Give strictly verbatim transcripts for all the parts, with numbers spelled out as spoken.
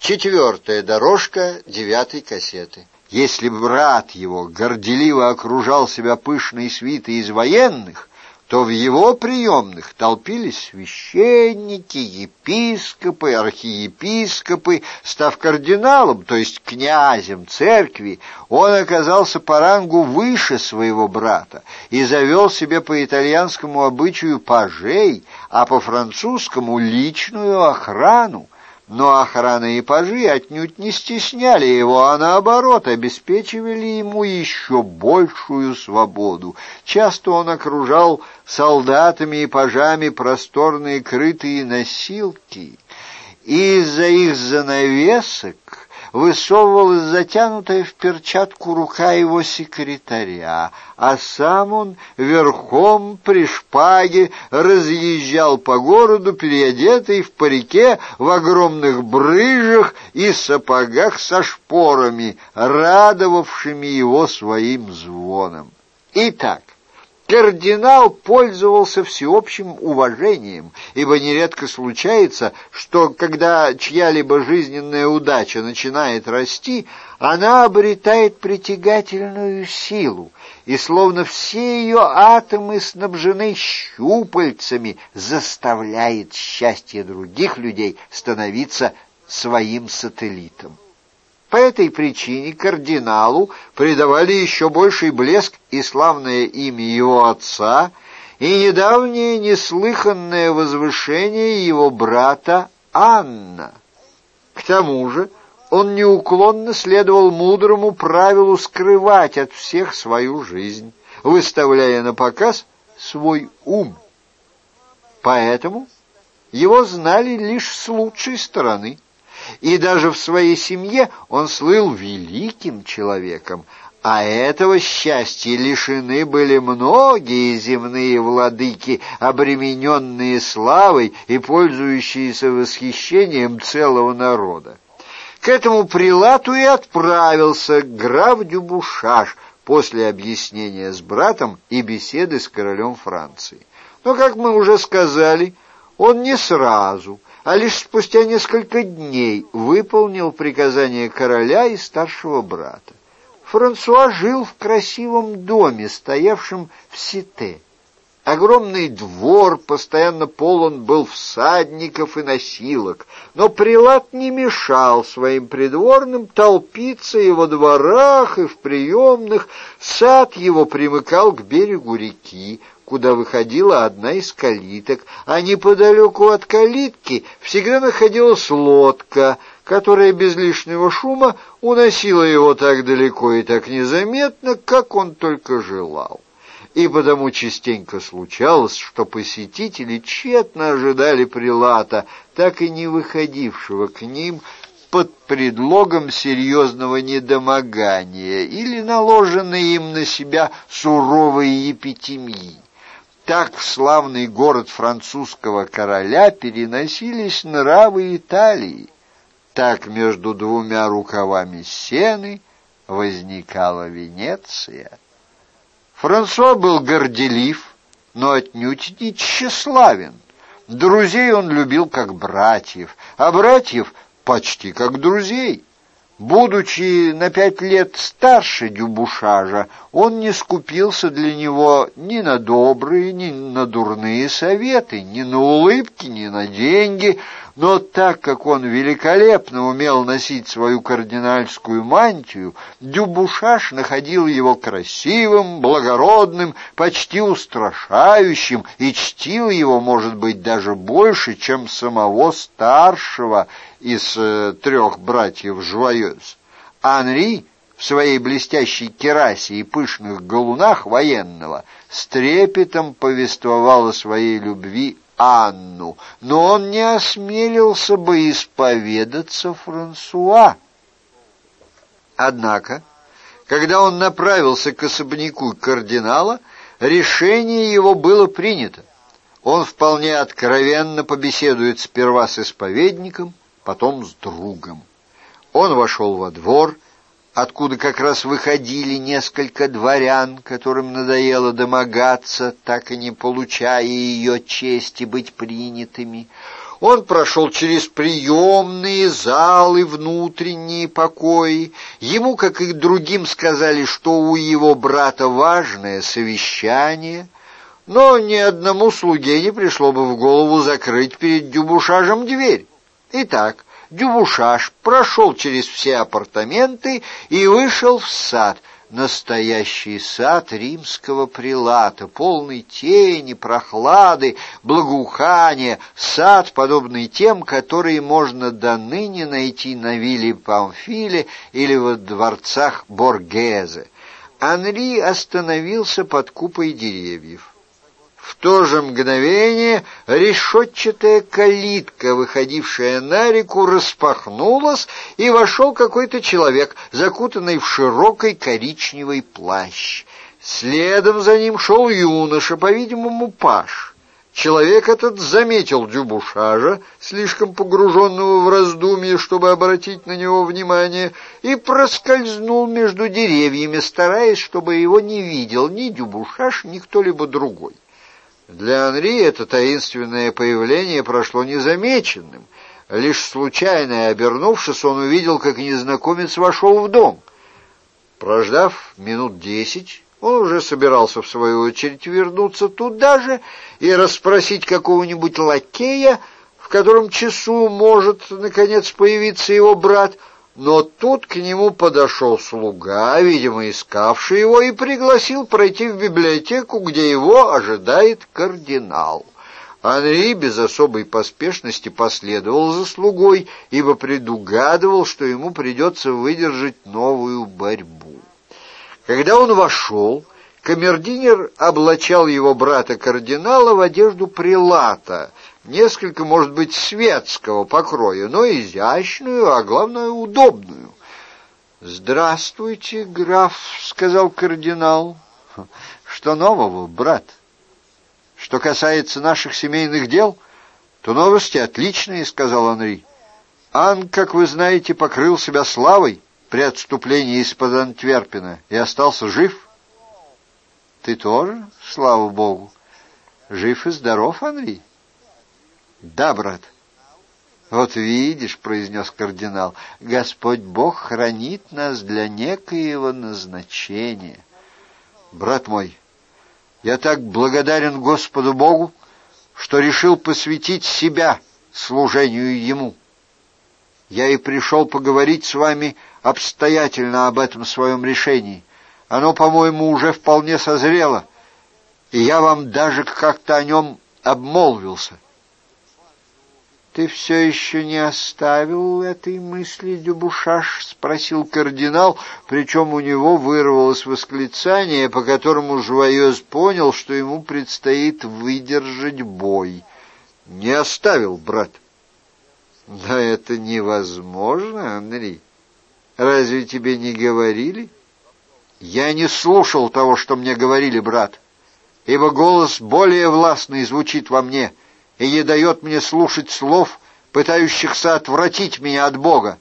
Четвертая дорожка девятой кассеты. Если брат его горделиво окружал себя пышной свитой из военных, то в его приемных толпились священники, епископы, архиепископы. Став кардиналом, то есть князем церкви, он оказался по рангу выше своего брата и завел себе по итальянскому обычаю пажей, а по французскому личную охрану. Но охрана и пажи отнюдь не стесняли его, а наоборот обеспечивали ему еще большую свободу. Часто он окружал солдатами и пажами просторные крытые носилки, и из-за их занавесок высовывалась затянутая в перчатку рука его секретаря, а сам он верхом при шпаге разъезжал по городу, переодетый в парике, в огромных брыжах и сапогах со шпорами, радовавшими его своим звоном. Итак, кардинал пользовался всеобщим уважением, ибо нередко случается, что когда чья-либо жизненная удача начинает расти, она обретает притягательную силу, и словно все ее атомы снабжены щупальцами, заставляет счастье других людей становиться своим сателлитом. По этой причине кардиналу придавали еще больший блеск и славное имя его отца, и недавнее неслыханное возвышение его брата Анна. К тому же он неуклонно следовал мудрому правилу скрывать от всех свою жизнь, выставляя на показ свой ум. Поэтому его знали лишь с лучшей стороны. И даже в своей семье он слыл великим человеком, а этого счастья лишены были многие земные владыки, обремененные славой и пользующиеся восхищением целого народа. К этому прилату и отправился граф Дюбушаш после объяснения с братом и беседы с королем Франции. Но, как мы уже сказали, он не сразу, а лишь спустя несколько дней выполнил приказание короля и старшего брата. Франсуа жил в красивом доме, стоявшем в Сите. Огромный двор постоянно полон был всадников и носилок, но прилат не мешал своим придворным толпиться и во дворах, и в приемных. Сад его примыкал к берегу реки, куда выходила одна из калиток, а неподалеку от калитки всегда находилась лодка, которая без лишнего шума уносила его так далеко и так незаметно, как он только желал. И потому частенько случалось, что посетители тщетно ожидали прилата, так и не выходившего к ним под предлогом серьезного недомогания или наложенной им на себя суровой епитемии. Так в славный город французского короля переносились нравы Италии. Так между двумя рукавами Сены возникала Венеция. Франсуа был горделив, но отнюдь не тщеславен. Друзей он любил как братьев, а братьев почти как друзей. Будучи на пять лет старше Дюбушажа, он не скупился для него ни на добрые, ни на дурные советы, ни на улыбки, ни на деньги. Но так как он великолепно умел носить свою кардинальскую мантию, Дюбушаш находил его красивым, благородным, почти устрашающим и чтил его, может быть, даже больше, чем самого старшего из э, трех братьев Жуайёз. Анри в своей блестящей кирасе и пышных галунах военного с трепетом повествовал о своей любви Анну, но он не осмелился бы исповедаться Франсуа. Однако, когда он направился к особняку кардинала, решение его было принято. Он вполне откровенно побеседует сперва с исповедником, потом с другом. Он вошел во двор, откуда как раз выходили несколько дворян, которым надоело домогаться, так и не получая ее чести быть принятыми. Он прошел через приемные, залы, внутренние покои. Ему, как и другим, сказали, что у его брата важное совещание, но ни одному слуге не пришло бы в голову закрыть перед Дюбушажем дверь. Итак, Дюбушаж прошел через все апартаменты и вышел в сад. Настоящий сад римского прилата, полный тени, прохлады, благоухания, сад, подобный тем, которые можно до ныне найти на вилле Памфиле или во дворцах Боргезе. Анри остановился под купой деревьев. В то же мгновение решетчатая калитка, выходившая на реку, распахнулась, и вошел какой-то человек, закутанный в широкий коричневый плащ. Следом за ним шел юноша, по-видимому, паж. Человек этот заметил Дюбушажа, слишком погруженного в раздумье, чтобы обратить на него внимание, и проскользнул между деревьями, стараясь, чтобы его не видел ни Дюбушаж, ни кто-либо другой. Для Анри это таинственное появление прошло незамеченным. Лишь случайно обернувшись, он увидел, как незнакомец вошел в дом. Прождав минут десять, он уже собирался в свою очередь вернуться туда же и расспросить какого-нибудь лакея, в котором часу может, наконец, появиться его брат, но тут к нему подошел слуга, видимо, искавший его, и пригласил пройти в библиотеку, где его ожидает кардинал. Анри без особой поспешности последовал за слугой, ибо предугадывал, что ему придется выдержать новую борьбу. Когда он вошел, камердинер облачал его брата-кардинала в одежду прилата, несколько, может быть, светского покроя, но изящную, а главное, удобную. «Здравствуйте, граф», — сказал кардинал. «Что нового, брат? Что касается наших семейных дел, то новости отличные», — сказал Анри. «Ан, как вы знаете, покрыл себя славой при отступлении из-под Антверпена и остался жив». «Ты тоже, слава богу, жив и здоров, Анри?» «Да, брат». «Вот видишь», — произнес кардинал, — «Господь Бог хранит нас для некоего назначения». «Брат мой, я так благодарен Господу Богу, что решил посвятить себя служению Ему. Я и пришел поговорить с вами обстоятельно об этом своем решении. Оно, по-моему, уже вполне созрело, и я вам даже как-то о нем обмолвился». «Ты все еще не оставил этой мысли, Дюбушаж?» — спросил кардинал, причем у него вырвалось восклицание, по которому Жуайоз понял, что ему предстоит выдержать бой. «Не оставил, брат». «Да это невозможно, Анри. Разве тебе не говорили?» «Я не слушал того, что мне говорили, брат, ибо голос более властный звучит во мне и не дает мне слушать слов, пытающихся отвратить меня от Бога».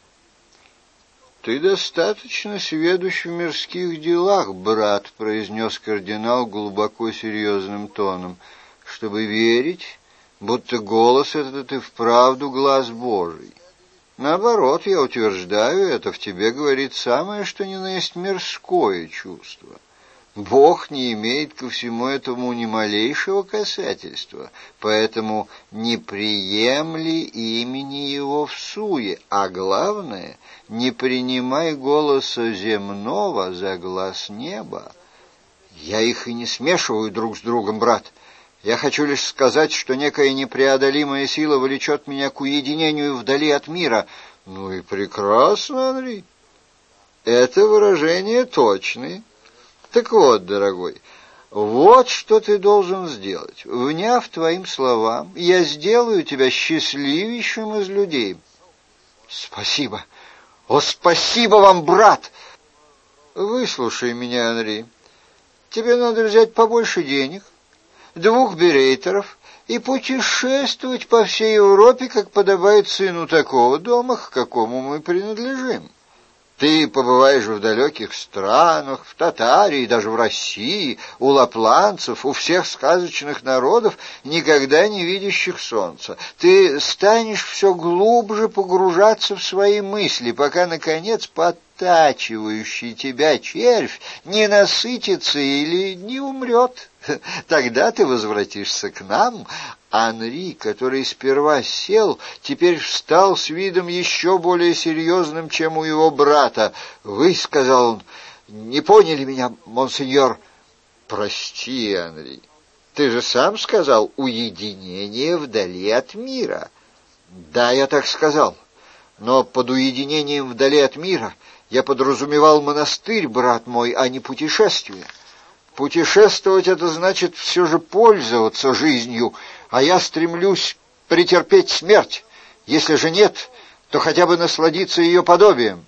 «Ты достаточно сведущ в мирских делах, брат», — произнес кардинал глубоко серьезным тоном, «чтобы верить, будто голос этот и вправду глас Божий. Наоборот, я утверждаю, это в тебе говорит самое, что ни на есть мирское чувство. Бог не имеет ко всему этому ни малейшего касательства, поэтому не приемли имени Его всуе, а главное, не принимай голоса земного за глас неба». «Я их и не смешиваю друг с другом, брат. Я хочу лишь сказать, что некая непреодолимая сила влечет меня к уединению вдали от мира». «Ну и прекрасно, Анри. Это выражение точное. Так вот, дорогой, вот что ты должен сделать. Вняв твоим словам, я сделаю тебя счастливейшим из людей». «Спасибо! О, спасибо вам, брат!» «Выслушай меня, Анри. Тебе надо взять побольше денег, двух берейтеров и путешествовать по всей Европе, как подобает сыну такого дома, к какому мы принадлежим. Ты побываешь в далеких странах, в Татарии, даже в России, у лапланцев, у всех сказочных народов, никогда не видящих солнца. Ты станешь все глубже погружаться в свои мысли, пока, наконец, подтачивающий тебя червь не насытится или не умрет. Тогда ты возвратишься к нам. Анри, который сперва сел, теперь встал с видом еще более серьезным, чем у его брата. «Вы, — сказал он, — не поняли меня, монсеньор». «Прости, Анри, ты же сам сказал уединение вдали от мира». «Да, я так сказал, но под уединением вдали от мира я подразумевал монастырь, брат мой, а не путешествие. Путешествовать — это значит все же пользоваться жизнью, а я стремлюсь претерпеть смерть. Если же нет, то хотя бы насладиться ее подобием».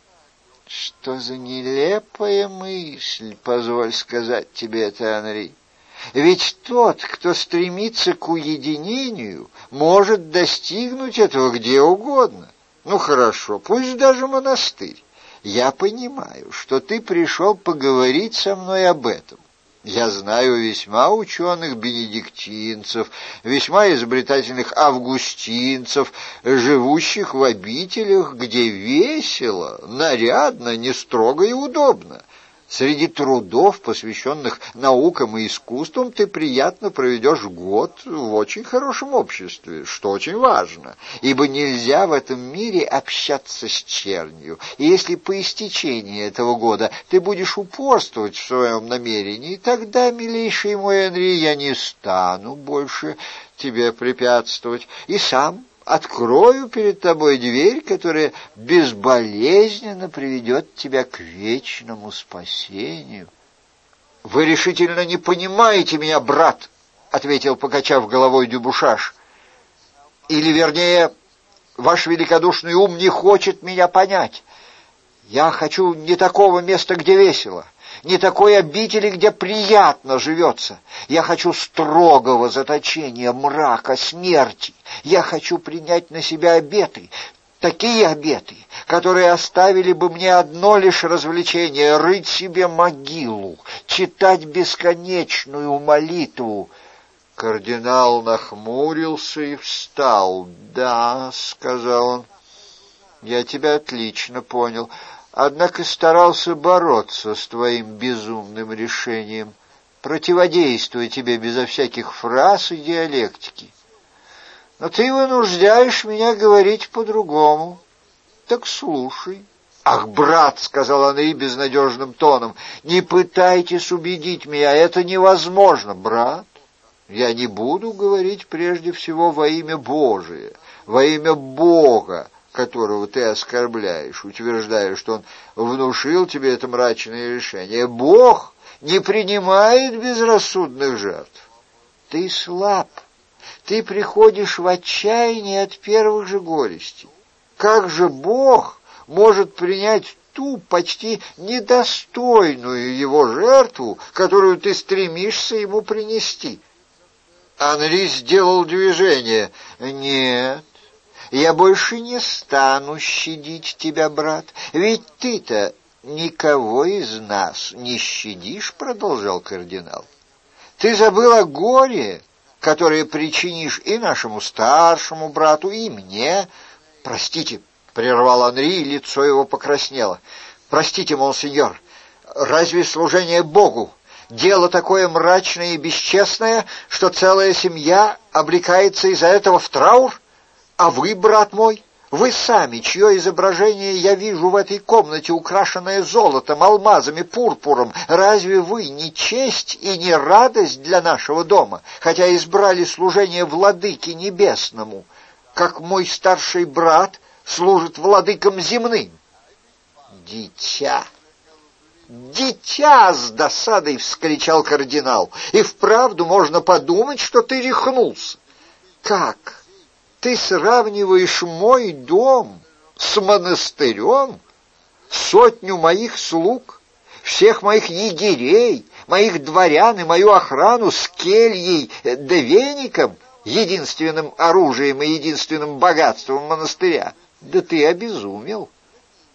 «Что за нелепая мысль, позволь сказать тебе это, Анри. Ведь тот, кто стремится к уединению, может достигнуть этого где угодно. Ну хорошо, пусть даже монастырь. Я понимаю, что ты пришел поговорить со мной об этом. Я знаю весьма ученых бенедиктинцев, весьма изобретательных августинцев, живущих в обителях, где весело, нарядно, не строго и удобно. Среди трудов, посвященных наукам и искусствам, ты приятно проведешь год в очень хорошем обществе, что очень важно, ибо нельзя в этом мире общаться с чернью. И если по истечении этого года ты будешь упорствовать в своем намерении, тогда, милейший мой Анри, я не стану больше тебе препятствовать и сам открою перед тобой дверь, которая безболезненно приведет тебя к вечному спасению». «Вы решительно не понимаете меня, брат», — ответил, покачав головой Дюбушаш. «Или, вернее, ваш великодушный ум не хочет меня понять. Я хочу не такого места, где весело, не такой обители, где приятно живется. Я хочу строгого заточения, мрака, смерти. Я хочу принять на себя обеты, такие обеты, которые оставили бы мне одно лишь развлечение — рыть себе могилу, читать бесконечную молитву». Кардинал нахмурился и встал. «Да, — сказал он, — я тебя отлично понял. Однако старался бороться с твоим безумным решением, противодействуя тебе безо всяких фраз и диалектики. Но ты вынуждаешь меня говорить по-другому. Так слушай». «Ах, брат, — сказал Анри безнадежным тоном, — не пытайтесь убедить меня, это невозможно». «Брат, я не буду говорить прежде всего во имя Божие, во имя Бога, которого ты оскорбляешь, утверждая, что он внушил тебе это мрачное решение. Бог не принимает безрассудных жертв. Ты слаб, ты приходишь в отчаяние от первых же горестей. Как же Бог может принять ту почти недостойную его жертву, которую ты стремишься ему принести?» Анри сделал движение. «Нет, я больше не стану щадить тебя, брат, ведь ты-то никого из нас не щадишь», — продолжал кардинал. «Ты забыл о горе, которое причинишь и нашему старшему брату, и мне». «Простите», — прервал Анри, и лицо его покраснело. «Простите, монсеньор, разве служение Богу дело такое мрачное и бесчестное, что целая семья обрекается из-за этого в траур? А вы, брат мой, вы сами, чье изображение я вижу в этой комнате, украшенное золотом, алмазами, пурпуром, разве вы не честь и не радость для нашего дома, хотя избрали служение владыке небесному, как мой старший брат служит владыкам земным?» «Дитя! Дитя!» — с досадой вскричал кардинал. «И вправду можно подумать, что ты рехнулся. Как? Ты сравниваешь мой дом с монастырем? Сотню моих слуг, всех моих егерей, моих дворян и мою охрану с кельей да веником, единственным оружием и единственным богатством монастыря? Да ты обезумел.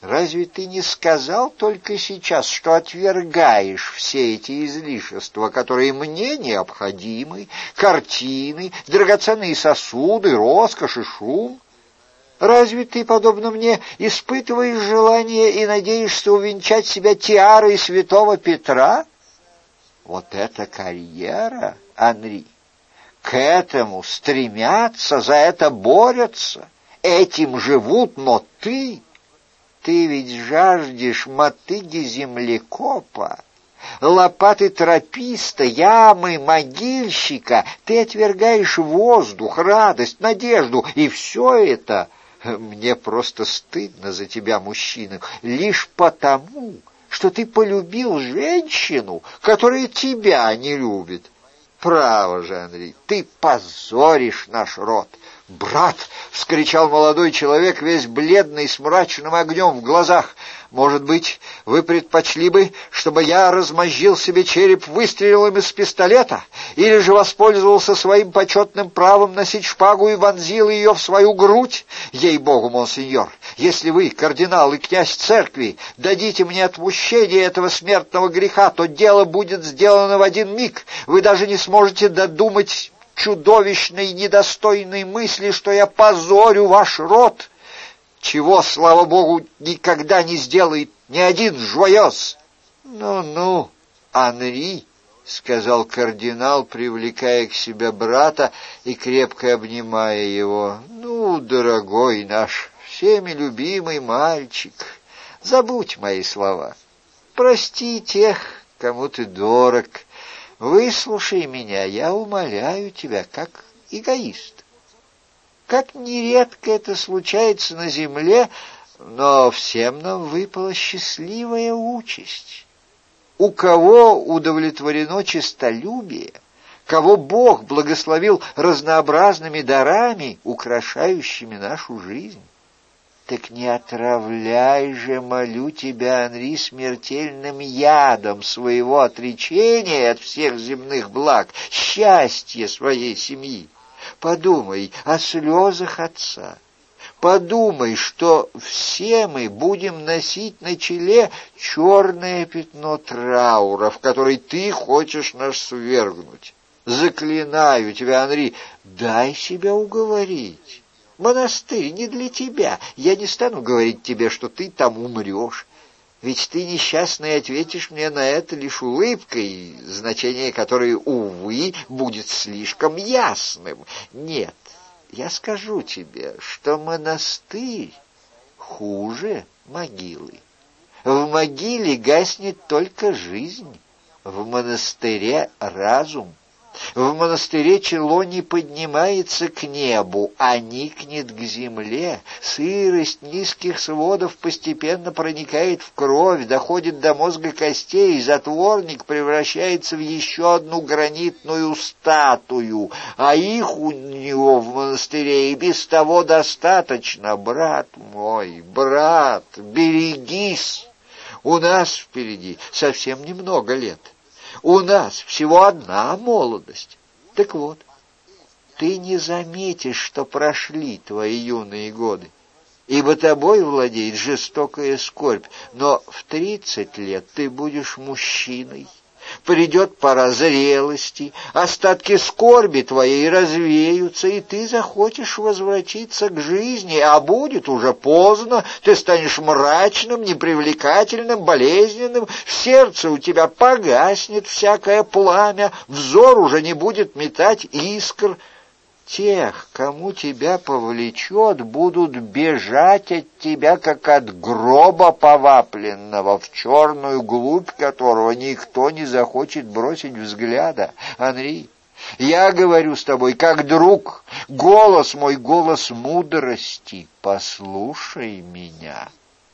Разве ты не сказал только сейчас, что отвергаешь все эти излишества, которые мне необходимы, картины, драгоценные сосуды, роскошь и шум? Разве ты, подобно мне, испытываешь желание и надеешься увенчать себя тиарой святого Петра? Вот это карьера, Анри! К этому стремятся, за это борются, этим живут, но ты... Ты ведь жаждешь мотыги землекопа, лопаты трописта, ямы могильщика. Ты отвергаешь воздух, радость, надежду, и все это... Мне просто стыдно за тебя, мужчина, лишь потому, что ты полюбил женщину, которая тебя не любит. Право же, Анри, ты позоришь наш род. «Брат!» — вскричал молодой человек, весь бледный, с мрачным огнем в глазах. «Может быть, вы предпочли бы, чтобы я размозжил себе череп выстрелом из пистолета, или же воспользовался своим почетным правом носить шпагу и вонзил ее в свою грудь? Ей-богу, монсеньор, если вы, кардинал и князь церкви, дадите мне отпущение этого смертного греха, то дело будет сделано в один миг. Вы даже не сможете додумать чудовищной недостойной мысли, что я позорю ваш род, чего, слава богу, никогда не сделает ни один жуёз». «Ну-ну, Анри», — сказал кардинал, привлекая к себе брата и крепко обнимая его, — «ну, дорогой наш, всеми любимый мальчик, забудь мои слова, прости тех, кому ты дорог». Выслушай меня, я умоляю тебя, как эгоист. Как нередко это случается на земле, но всем нам выпала счастливая участь. У кого удовлетворено честолюбие, кого Бог благословил разнообразными дарами, украшающими нашу жизнь. Так не отравляй же, молю тебя, Анри, смертельным ядом своего отречения от всех земных благ, счастья своей семьи. Подумай о слезах отца. Подумай, что все мы будем носить на челе черное пятно траура, в который ты хочешь нас свергнуть. Заклинаю тебя, Анри, дай себя уговорить. Монастырь не для тебя. Я не стану говорить тебе, что ты там умрешь. Ведь ты, несчастный, ответишь мне на это лишь улыбкой, значение которой, увы, будет слишком ясным. Нет, я скажу тебе, что монастырь хуже могилы. В могиле гаснет только жизнь, в монастыре разум. В монастыре чело не поднимается к небу, а никнет к земле. Сырость низких сводов постепенно проникает в кровь, доходит до мозга костей, и затворник превращается в еще одну гранитную статую, а их у него в монастыре и без того достаточно. Брат мой, брат, берегись! У нас впереди совсем немного лет. У нас всего одна молодость. Так вот, ты не заметишь, что прошли твои юные годы, ибо тобой владеет жестокая скорбь, но в тридцать лет ты будешь мужчиной. Придет пора зрелости, остатки скорби твоей развеются, и ты захочешь возвратиться к жизни, а будет уже поздно, ты станешь мрачным, непривлекательным, болезненным, в сердце у тебя погаснет всякое пламя, взор уже не будет метать искр. Тех, кому тебя повлечет, будут бежать от тебя, как от гроба повапленного, в черную глубь которого никто не захочет бросить взгляда. Анри, я говорю с тобой как друг, голос мой, голос мудрости, послушай меня.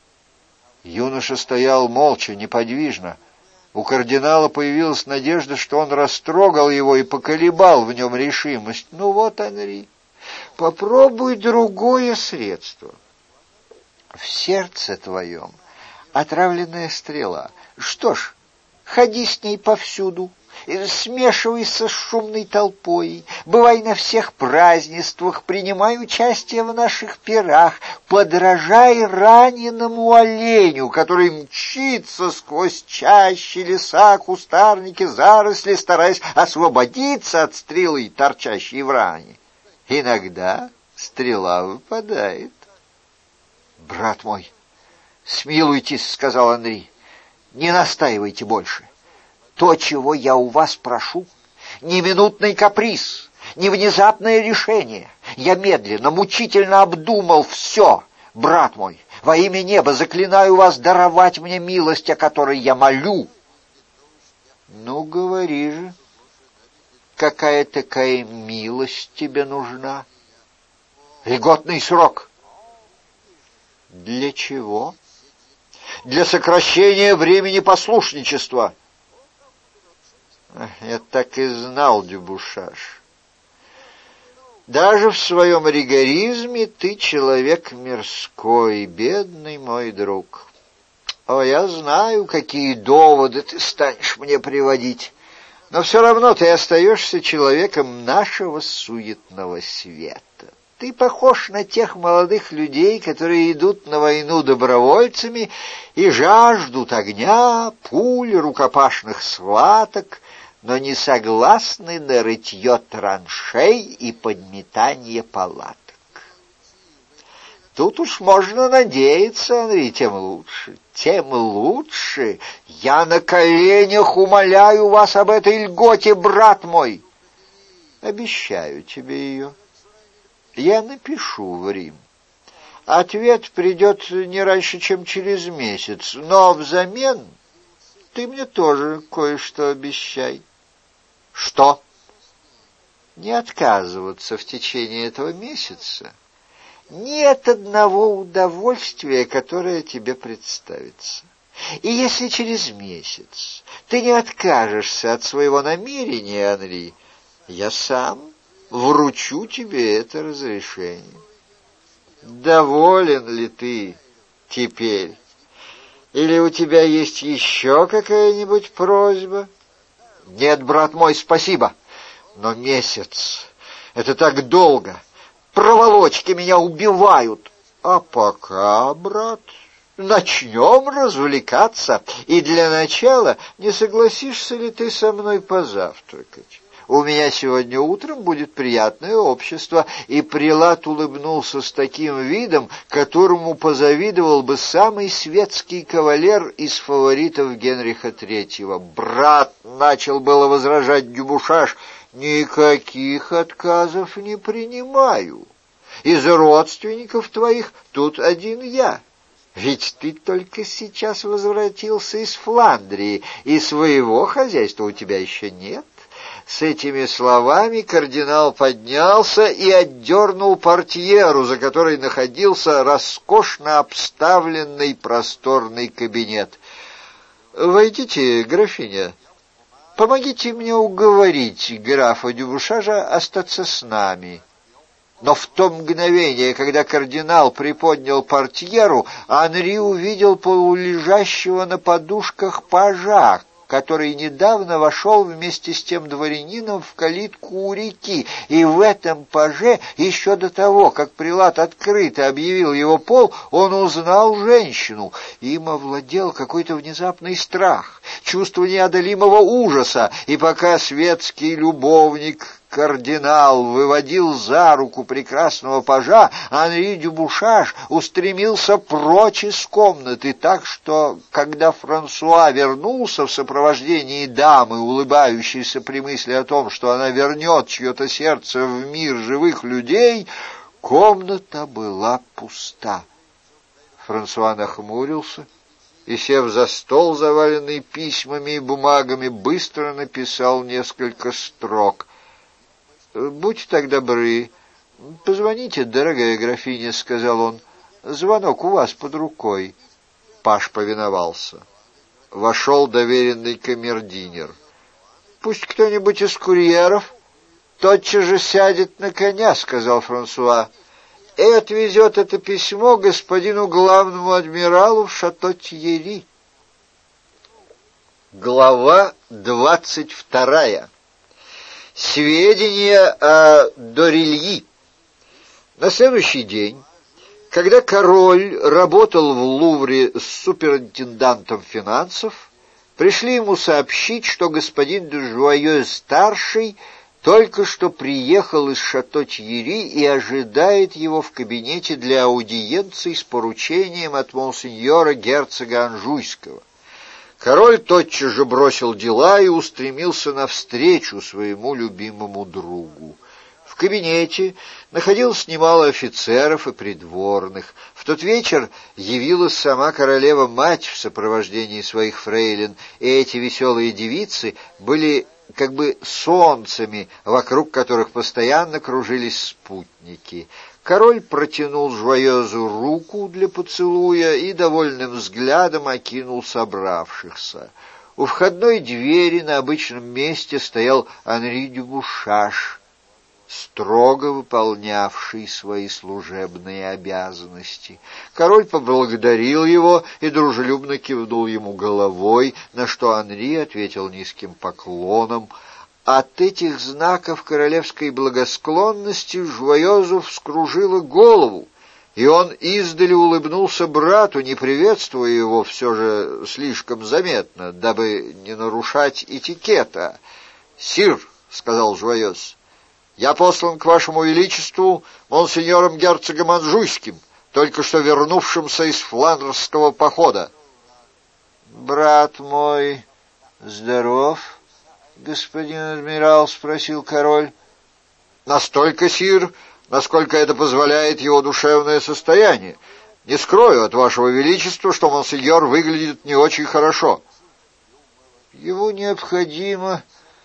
Юноша стоял молча, неподвижно. У кардинала появилась надежда, что он растрогал его и поколебал в нем решимость. Ну вот, Анри, попробуй другое средство. В сердце твоем отравленная стрела. Что ж, ходи с ней повсюду, смешивайся с шумной толпой, бывай на всех празднествах, принимай участие в наших пирах, подражай раненому оленю, который мчится сквозь чащи, леса, кустарники, заросли, стараясь освободиться от стрелы, торчащей в ране. Иногда стрела выпадает. — Брат мой, смилуйтесь, — сказал Анри, — не настаивайте больше. То, чего я у вас прошу, не минутный каприз, не внезапное решение. Я медленно, мучительно обдумал все. Брат мой, во имя неба заклинаю вас даровать мне милость, о которой я молю. Ну, говори же, какая такая милость тебе нужна? Льготный срок. Для чего? Для сокращения времени послушничества. Я так и знал, Дюбушаш. Даже в своем ригоризме ты человек мирской, бедный мой друг. О, я знаю, какие доводы ты станешь мне приводить, но все равно ты остаешься человеком нашего суетного света. Ты похож на тех молодых людей, которые идут на войну добровольцами и жаждут огня, пуль, рукопашных схваток, но не согласны на рытье траншей и подметание палаток. Тут уж можно надеяться, Анри, тем лучше, тем лучше. Я на коленях умоляю вас об этой льготе, брат мой. Обещаю тебе ее. Я напишу в Рим. Ответ придет не раньше, чем через месяц, но взамен ты мне тоже кое-что обещай. Что? Не отказываться в течение этого месяца ни от одного удовольствия, которое тебе представится. И если через месяц ты не откажешься от своего намерения, Анри, я сам вручу тебе это разрешение. Доволен ли ты теперь? Или у тебя есть еще какая-нибудь просьба? Нет, брат мой, спасибо. Но месяц — это так долго. Проволочки меня убивают. А пока, брат, начнем развлекаться. И для начала не согласишься ли ты со мной позавтракать? У меня сегодня утром будет приятное общество. И прелат улыбнулся с таким видом, которому позавидовал бы самый светский кавалер из фаворитов Генриха Третьего. «Брат!» — начал было возражать Дюбушаш. «Никаких отказов не принимаю. Из родственников твоих тут один я. Ведь ты только сейчас возвратился из Фландрии, и своего хозяйства у тебя еще нет». С этими словами кардинал поднялся и отдернул портьеру, за которой находился роскошно обставленный просторный кабинет. «Войдите, графиня. Помогите мне уговорить графа Дюбушажа остаться с нами». Но в то мгновение, когда кардинал приподнял портьеру, Анри увидел полулежащего на подушках пажа, который недавно вошел вместе с тем дворянином в калитку у реки, и в этом паже, еще до того, как прелат открыто объявил его пол, он узнал женщину. Им овладел какой-то внезапный страх, чувство неодолимого ужаса, и пока светский любовник кардинал выводил за руку прекрасного пажа, Анри Дюбушаш устремился прочь из комнаты, так что, когда Франсуа вернулся в сопровождении дамы, улыбающейся при мысли о том, что она вернет чье-то сердце в мир живых людей, комната была пуста. Франсуа нахмурился и, сев за стол, заваленный письмами и бумагами, быстро написал несколько строк. «Будьте так добры, позвоните, дорогая графиня», — сказал он. «Звонок у вас под рукой». Паж повиновался. Вошел доверенный камердинер. «Пусть кто-нибудь из курьеров тотчас же сядет на коня», — сказал Франсуа, — «и отвезет это письмо господину главному адмиралу в Шато-Тьерри». Глава двадцать вторая. Сведения о Дорильи. На следующий день, когда король работал в Лувре с суперинтендантом финансов, пришли ему сообщить, что господин де Жуайёз-старший только что приехал из Шато-Тьерри и ожидает его в кабинете для аудиенции с поручением от монсеньора герцога Анжуйского. Король тотчас же бросил дела и устремился навстречу своему любимому другу. В кабинете находилось немало офицеров и придворных. В тот вечер явилась сама королева-мать в сопровождении своих фрейлин, и эти веселые девицы были как бы солнцами, вокруг которых постоянно кружились спутники. Король протянул Жуайозу руку для поцелуя и довольным взглядом окинул собравшихся. У входной двери на обычном месте стоял Анри дю Бушаш, строго выполнявший свои служебные обязанности. Король поблагодарил его и дружелюбно кивнул ему головой, на что Анри ответил низким поклоном. От этих знаков королевской благосклонности Жуайозу вскружило голову, и он издали улыбнулся брату, не приветствуя его все же слишком заметно, дабы не нарушать этикета. «Сир», — сказал Жуайоз, — «я послан к вашему величеству монсеньором герцогом Анжуйским, только что вернувшимся из фландерского похода». «Брат мой здоров, господин адмирал?» — спросил король. «Настолько, сир, насколько это позволяет его душевное состояние. Не скрою от вашего величества, что монсеньор выглядит не очень хорошо». «Ему необходимо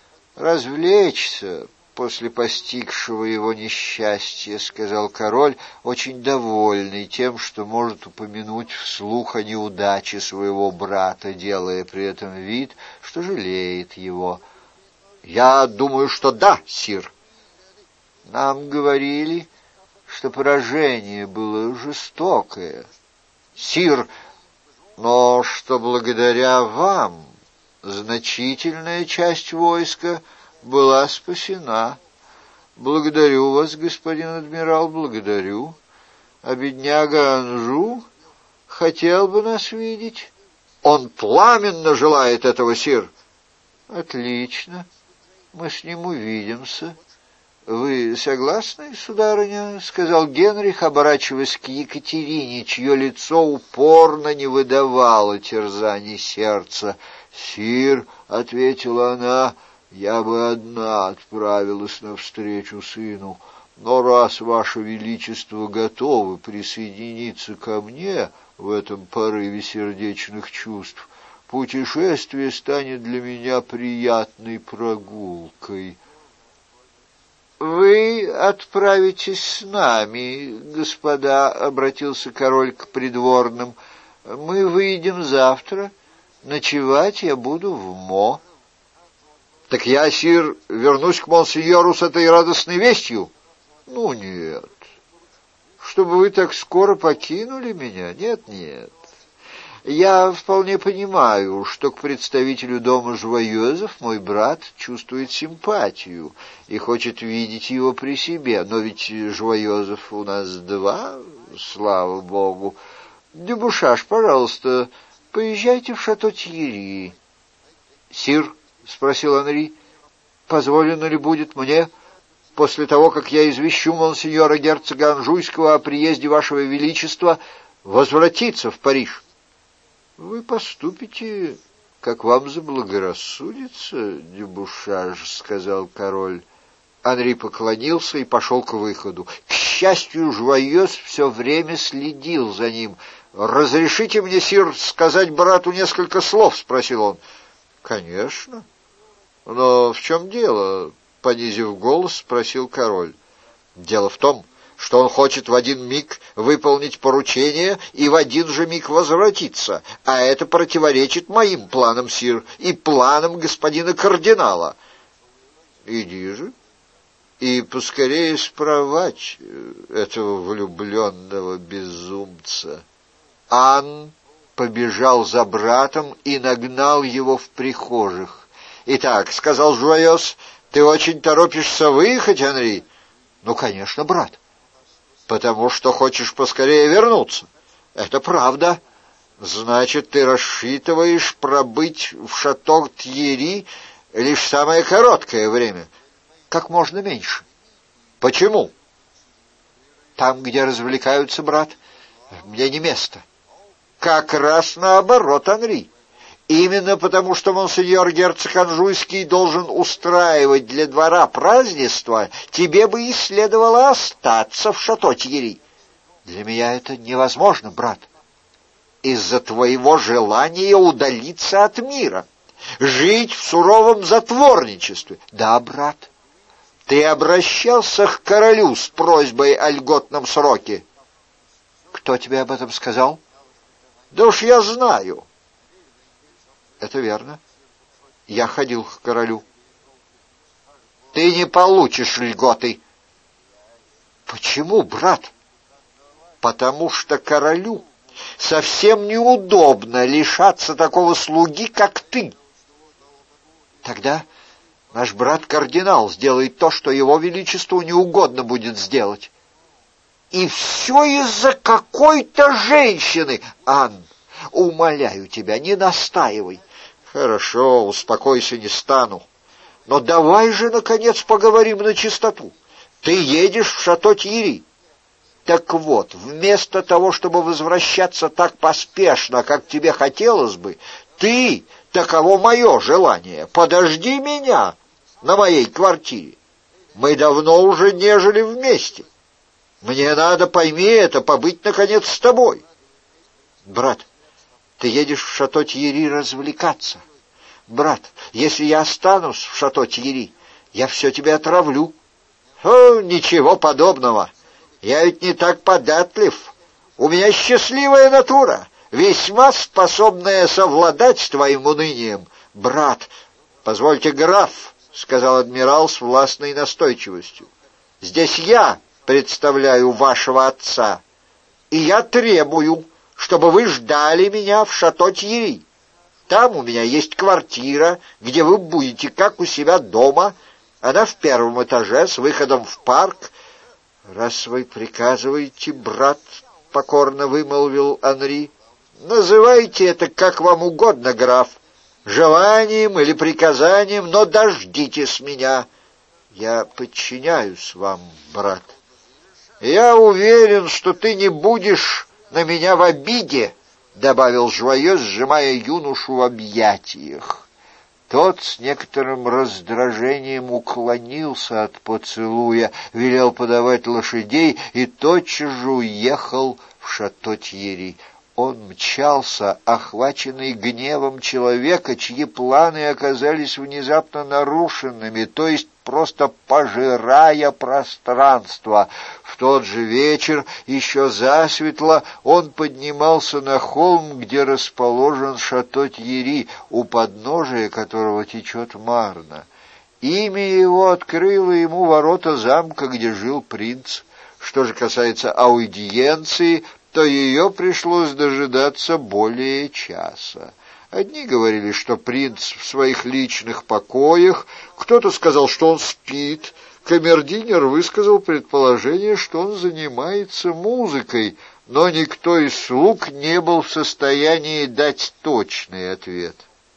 развлечься после постигшего его несчастья», — сказал король, очень довольный тем, что может упомянуть вслух о неудаче своего брата, делая при этом вид, что жалеет его. «Я думаю, что да, сир». «Нам говорили, что поражение было жестокое». «Сир, но что благодаря вам значительная часть войска была спасена. Благодарю вас, господин адмирал, благодарю. А бедняга Анжу хотел бы нас видеть». «Он пламенно желает этого, сир». «Отлично. Мы с ним увидимся». «Вы согласны, сударыня?» — сказал Генрих, оборачиваясь к Екатерине, чье лицо упорно не выдавало терзаний сердца. «Сир», — ответила она, — «я бы одна отправилась навстречу сыну, но раз ваше величество готовы присоединиться ко мне в этом порыве сердечных чувств, путешествие станет для меня приятной прогулкой». «Вы отправитесь с нами, господа», — обратился король к придворным. «Мы выйдем завтра. Ночевать я буду в Мо». «Так я, сир, вернусь к монсеньору с этой радостной вестью?» «Ну, нет. Чтобы вы так скоро покинули меня? Нет, нет. Я вполне понимаю, что к представителю дома Жуайозов мой брат чувствует симпатию и хочет видеть его при себе, но ведь Жуайозов у нас два, слава богу. Дю Бушаш, пожалуйста, поезжайте в Шато-Тьерри». «Сир», — спросил Анри, — «позволено ли будет мне, после того, как я извещу монсеньора герцога Анжуйского о приезде вашего величества, возвратиться в Париж?» «Вы поступите, как вам заблагорассудится, Дю Бушаш», — сказал король. Анри поклонился и пошел к выходу. К счастью, Жуайоз все время следил за ним. «Разрешите мне, сир, сказать брату несколько слов?» — спросил он. «Конечно. Но в чем дело?» — понизив голос, спросил король. «Дело в том, что он хочет в один миг выполнить поручение и в один же миг возвратиться, а это противоречит моим планам, сир, и планам господина кардинала». «Иди же и поскорее спровадь этого влюбленного безумца». Ан побежал за братом и нагнал его в прихожих. «Итак», — сказал Жуайос, — «ты очень торопишься выехать, Анри?» «Ну, конечно, брат». «Потому что хочешь поскорее вернуться?» «Это правда». «Значит, ты рассчитываешь пробыть в Шато-Тьерри лишь самое короткое время?» «Как можно меньше». «Почему?» «Там, где развлекаются, брат, мне не место». «Как раз наоборот, Анри. Именно потому, что монсеньор герцог Анжуйский должен устраивать для двора празднества, тебе бы и следовало остаться в Шато-Тьерри». «Для меня это невозможно, брат». «Из-за твоего желания удалиться от мира, жить в суровом затворничестве». «Да, брат». «Ты обращался к королю с просьбой о льготном сроке?» «Кто тебе об этом сказал?» «Да уж я знаю». «Это верно. Я ходил к королю». «Ты не получишь льготы». «Почему, брат?» «Потому что королю совсем неудобно лишаться такого слуги, как ты». «Тогда наш брат-кардинал сделает то, что его величеству не угодно будет сделать». «И все из-за какой-то женщины!» «Ан, умоляю тебя, не настаивай». «Хорошо, успокойся, не стану. Но давай же, наконец, поговорим на чистоту. Ты едешь в Шато-Тьерри. Так вот, вместо того, чтобы возвращаться так поспешно, как тебе хотелось бы, ты, таково мое желание, подожди меня на моей квартире. Мы давно уже не жили вместе. Мне надо, пойми это, побыть, наконец, с тобой». «Брат, ты едешь в Шато-Тьерри развлекаться. Брат, если я останусь в Шато-Тьерри, я все тебе отравлю». «О, ничего подобного. Я ведь не так податлив. У меня счастливая натура, весьма способная совладать с твоим унынием». «Брат, позвольте, граф», — сказал адмирал с властной настойчивостью, — «здесь я представляю вашего отца, и я требую, чтобы вы ждали меня в Шато-Тьерри. Там у меня есть квартира, где вы будете как у себя дома. Она в первом этаже с выходом в парк». «Раз вы приказываете, брат, — покорно вымолвил Анри, — называйте это как вам угодно, граф, желанием или приказанием, но дождитесь меня». «Я подчиняюсь вам, брат». «Я уверен, что ты не будешь на меня в обиде», — добавил Жуайос, сжимая юношу в объятиях. Тот с некоторым раздражением уклонился от поцелуя, велел подавать лошадей и тотчас же уехал в Шато-Тьерри. Он мчался, охваченный гневом человека, чьи планы оказались внезапно нарушенными, то есть просто пожирая пространство. В тот же вечер, еще засветло, он поднимался на холм, где расположен Шато-Тьерри, у подножия которого течет Марна. Имя его открыло ему ворота замка, где жил принц. Что же касается аудиенции, то ее пришлось дожидаться более часа. Одни говорили, что принц в своих личных покоях, кто-то сказал, что он спит. Камердинер высказал предположение, что он занимается музыкой, но никто из слуг не был в состоянии дать точный ответ.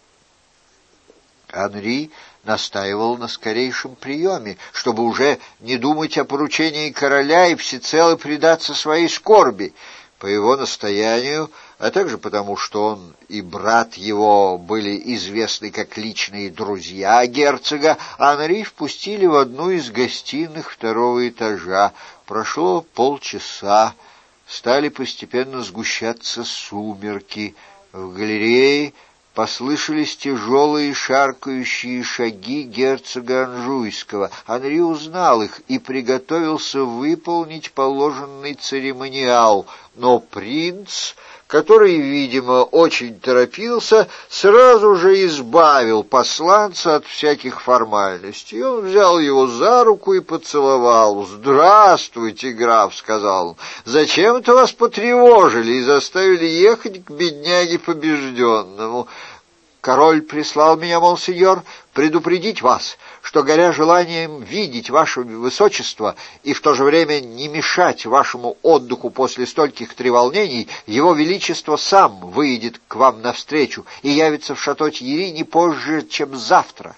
Анри настаивал на скорейшем приеме, чтобы уже не думать о поручении короля и всецело предаться своей скорби. По его настоянию, а также потому, что он и брат его были известны как личные друзья герцога, Анри впустили в одну из гостиных второго этажа. Прошло полчаса, стали постепенно сгущаться сумерки. В галерее послышались тяжелые шаркающие шаги герцога Анжуйского. Анри узнал их и приготовился выполнить положенный церемониал, но принц, который, видимо, очень торопился, сразу же избавил посланца от всяких формальностей. Он взял его за руку и поцеловал. «Здравствуйте, граф», — сказал он, — «зачем-то вас потревожили и заставили ехать к бедняге побежденному». «Король прислал меня, монсеньор, предупредить вас, что, горя желанием видеть ваше высочество и в то же время не мешать вашему отдыху после стольких треволнений, его величество сам выйдет к вам навстречу и явится в Шато-Тьерри не позже, чем завтра».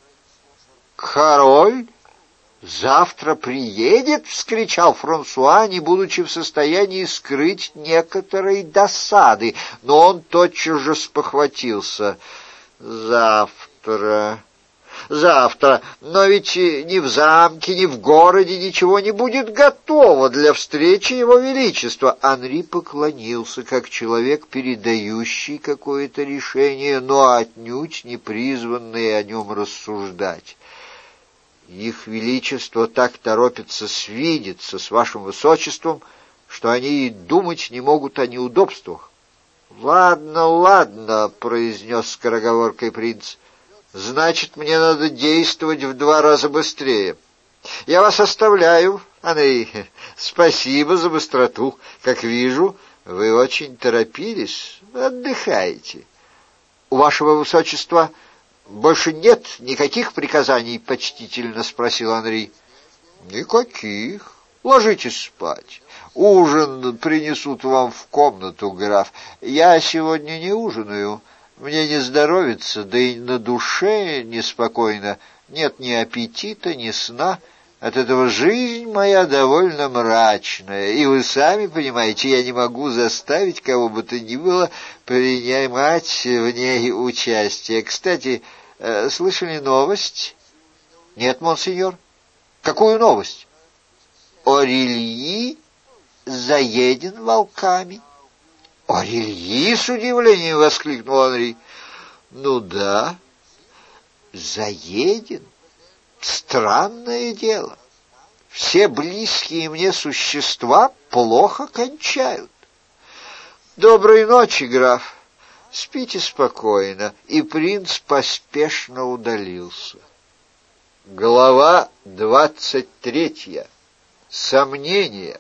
«Король завтра приедет?» — вскричал Франсуа, не будучи в состоянии скрыть некоторой досады, но он тотчас же спохватился. «Завтра... завтра... но ведь ни в замке, ни в городе ничего не будет готово для встречи его величества». Анри поклонился, как человек, передающий какое-то решение, но отнюдь не призванный о нем рассуждать. «Их величество так торопится свидеться с вашим высочеством, что они и думать не могут о неудобствах». «Ладно, ладно», — произнес скороговоркой принц, — «значит, мне надо действовать в два раза быстрее. Я вас оставляю, Анри. Спасибо за быстроту. Как вижу, вы очень торопились. Отдыхайте». «У вашего высочества больше нет никаких приказаний?» — почтительно спросил Анри. «Никаких. Ложитесь спать. Ужин принесут вам в комнату, граф. Я сегодня не ужинаю. Мне не здоровится, да и на душе неспокойно. Нет ни аппетита, ни сна. От этого жизнь моя довольно мрачная. И вы сами понимаете, я не могу заставить кого бы то ни было принимать в ней участие. Кстати, э, слышали новость?» «Нет, монсеньор». «Какую новость?» «Орельи заеден волками». «Орельи?» — с удивлением воскликнул Анри. «Ну да, заеден. Странное дело. Все близкие мне существа плохо кончают. Доброй ночи, граф. Спите спокойно». И принц поспешно удалился. Глава двадцать третья. Сомнения.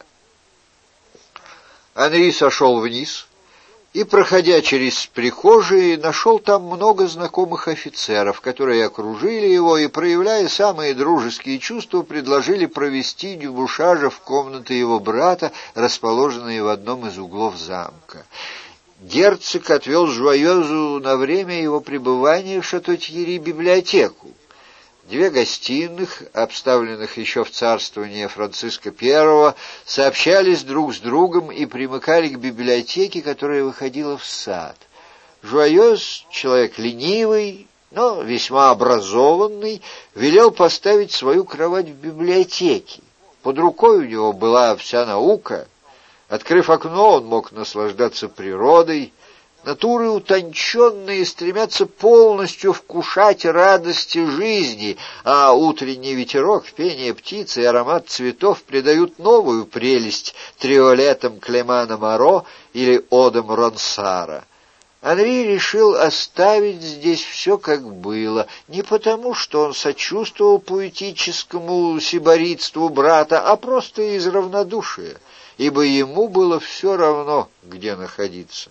Анри сошел вниз и, проходя через прихожие, нашел там много знакомых офицеров, которые окружили его и, проявляя самые дружеские чувства, предложили провести Дюбушажа в комнаты его брата, расположенные в одном из углов замка. Герцог отвел Жуайозу на время его пребывания в Шато-Тьерри библиотеку. Две гостиных, обставленных еще в царствовании Франциска Первого, сообщались друг с другом и примыкали к библиотеке, которая выходила в сад. Жуайоз, человек ленивый, но весьма образованный, велел поставить свою кровать в библиотеке. Под рукой у него была вся наука. Открыв окно, он мог наслаждаться природой. Натуры утонченные стремятся полностью вкушать радости жизни, а утренний ветерок, пение птиц и аромат цветов придают новую прелесть триолетам Клемана Моро или одам Ронсара. Анри решил оставить здесь все как было, не потому, что он сочувствовал поэтическому сибаритству брата, а просто из равнодушия, ибо ему было все равно, где находиться.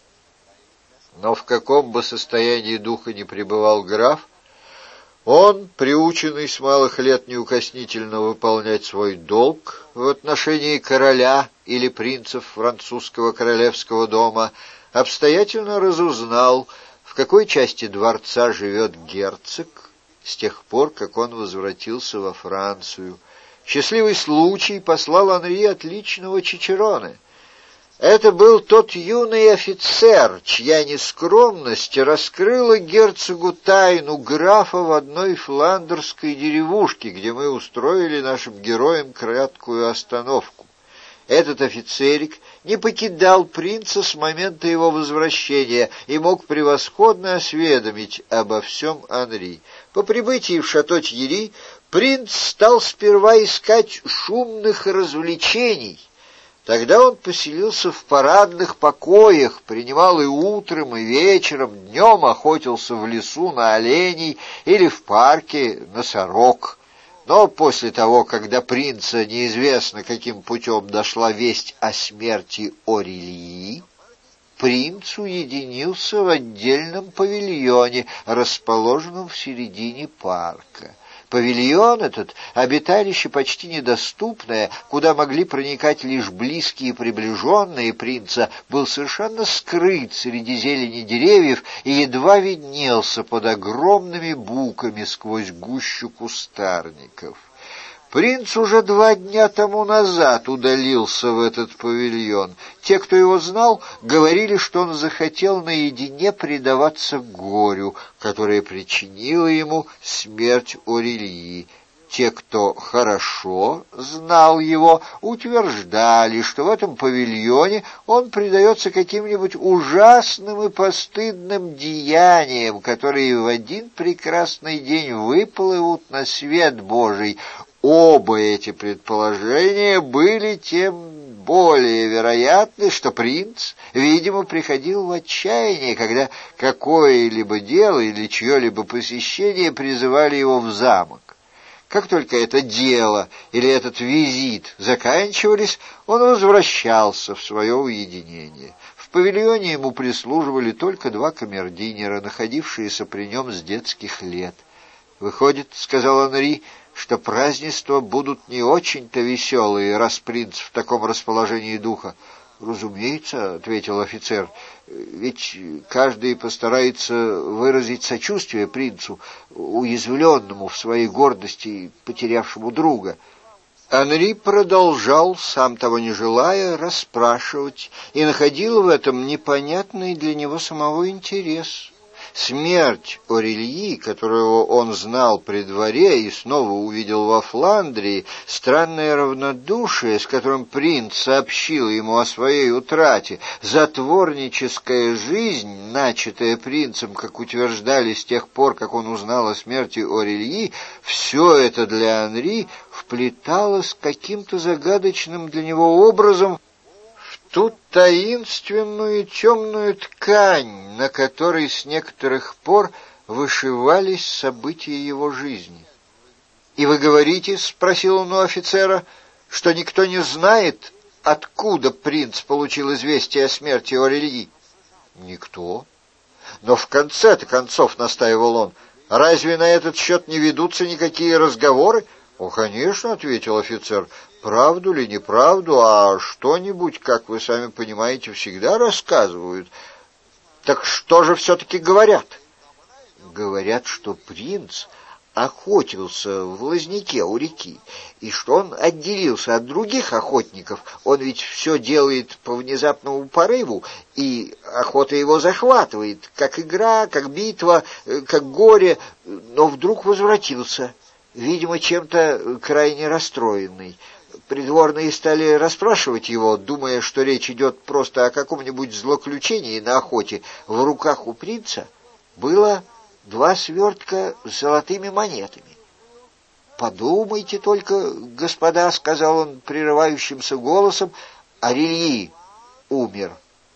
Но в каком бы состоянии духа ни пребывал граф, он, приученный с малых лет неукоснительно выполнять свой долг в отношении короля или принцев французского королевского дома, обстоятельно разузнал, в какой части дворца живет герцог с тех пор, как он возвратился во Францию. Счастливый случай послал Анри отличного чичероне. Это был тот юный офицер, чья нескромность раскрыла герцогу тайну графа в одной фландерской деревушке, где мы устроили нашим героям краткую остановку. Этот офицерик не покидал принца с момента его возвращения и мог превосходно осведомить обо всем Анри. По прибытии в Шато-Тьерри принц стал сперва искать шумных развлечений, Тогда он поселился в парадных покоях, принимал и утром, и вечером, днем охотился в лесу на оленей или в парке на сорок. Но после того, когда принца неизвестно каким путем дошла весть о смерти Орелии, принц уединился в отдельном павильоне, расположенном в середине парка. Павильон этот, обиталище почти недоступное, куда могли проникать лишь близкие и приближенные принца, был совершенно скрыт среди зелени деревьев и едва виднелся под огромными буками сквозь гущу кустарников. Принц уже два дня тому назад удалился в этот павильон. Те, кто его знал, говорили, что он захотел наедине предаваться горю, которое причинило ему смерть Орелии. Те, кто хорошо знал его, утверждали, что в этом павильоне он предается каким-нибудь ужасным и постыдным деяниям, которые в один прекрасный день выплывут на свет Божий. Оба эти предположения были тем более вероятны, что принц, видимо, приходил в отчаяние, когда какое-либо дело или чье-либо посещение призывали его в замок. Как только это дело или этот визит заканчивались, он возвращался в свое уединение. В павильоне ему прислуживали только два камердинера, находившиеся при нем с детских лет. «Выходит, — сказал Анри, — что празднества будут не очень-то веселые, раз принц в таком расположении духа». «Разумеется, — ответил офицер, — ведь каждый постарается выразить сочувствие принцу, уязвленному в своей гордости и потерявшему друга». Анри продолжал, сам того не желая, расспрашивать, и находил в этом непонятный для него самого интерес. Смерть Орелии, которую он знал при дворе и снова увидел во Фландрии, странное равнодушие, с которым принц сообщил ему о своей утрате, затворническая жизнь, начатая принцем, как утверждали с тех пор, как он узнал о смерти Орелии, все это для Анри вплеталось каким-то загадочным для него образом ту таинственную темную ткань, на которой с некоторых пор вышивались события его жизни. «И вы говорите, — спросил он у офицера, — что никто не знает, откуда принц получил известие о смерти Орелии?» «Никто. Но в конце-то концов, — настаивал он, — разве на этот счет не ведутся никакие разговоры?» «О, конечно, — ответил офицер, — правду ли, неправду, а что-нибудь, как вы сами понимаете, всегда рассказывают. Так что же все-таки говорят?» «Говорят, что принц охотился в лозняке у реки, и что он отделился от других охотников. Он ведь все делает по внезапному порыву, и охота его захватывает, как игра, как битва, как горе, но вдруг возвратился, видимо, чем-то крайне расстроенный. Придворные стали расспрашивать его, думая, что речь идет просто о каком-нибудь злоключении на охоте. В руках у принца было два свертка с золотыми монетами. «Подумайте только, господа, — сказал он прерывающимся голосом, — Орелии умер.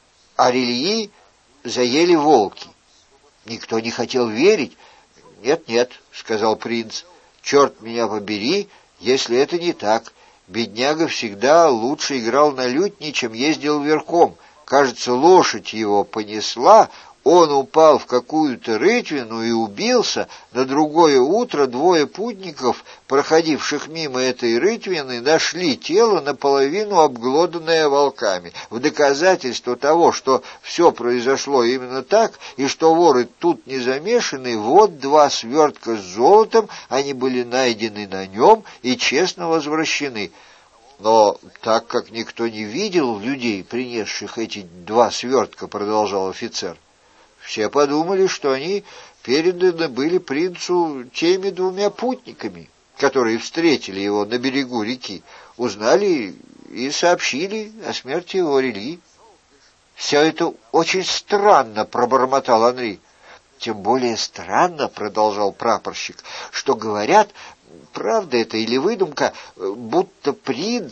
Орелии заели волки». Никто не хотел верить. «Нет-нет, — сказал принц, — черт меня побери, если это не так. Бедняга всегда лучше играл на лютне, чем ездил верхом. Кажется, лошадь его понесла, он упал в какую-то рытвину и убился. На другое утро двое путников, проходивших мимо этой рытвины, нашли тело, наполовину обглоданное волками. В доказательство того, что все произошло именно так, и что воры тут не замешаны, вот два свертка с золотом, они были найдены на нем и честно возвращены». «Но так как никто не видел людей, принесших эти два свертка, — продолжал офицер, — все подумали, что они переданы были принцу теми двумя путниками, которые встретили его на берегу реки, узнали и сообщили о смерти Орелии». «Все это очень странно, — пробормотал Анри. «Тем более странно, — продолжал прапорщик, — что говорят, правда это или выдумка, будто принц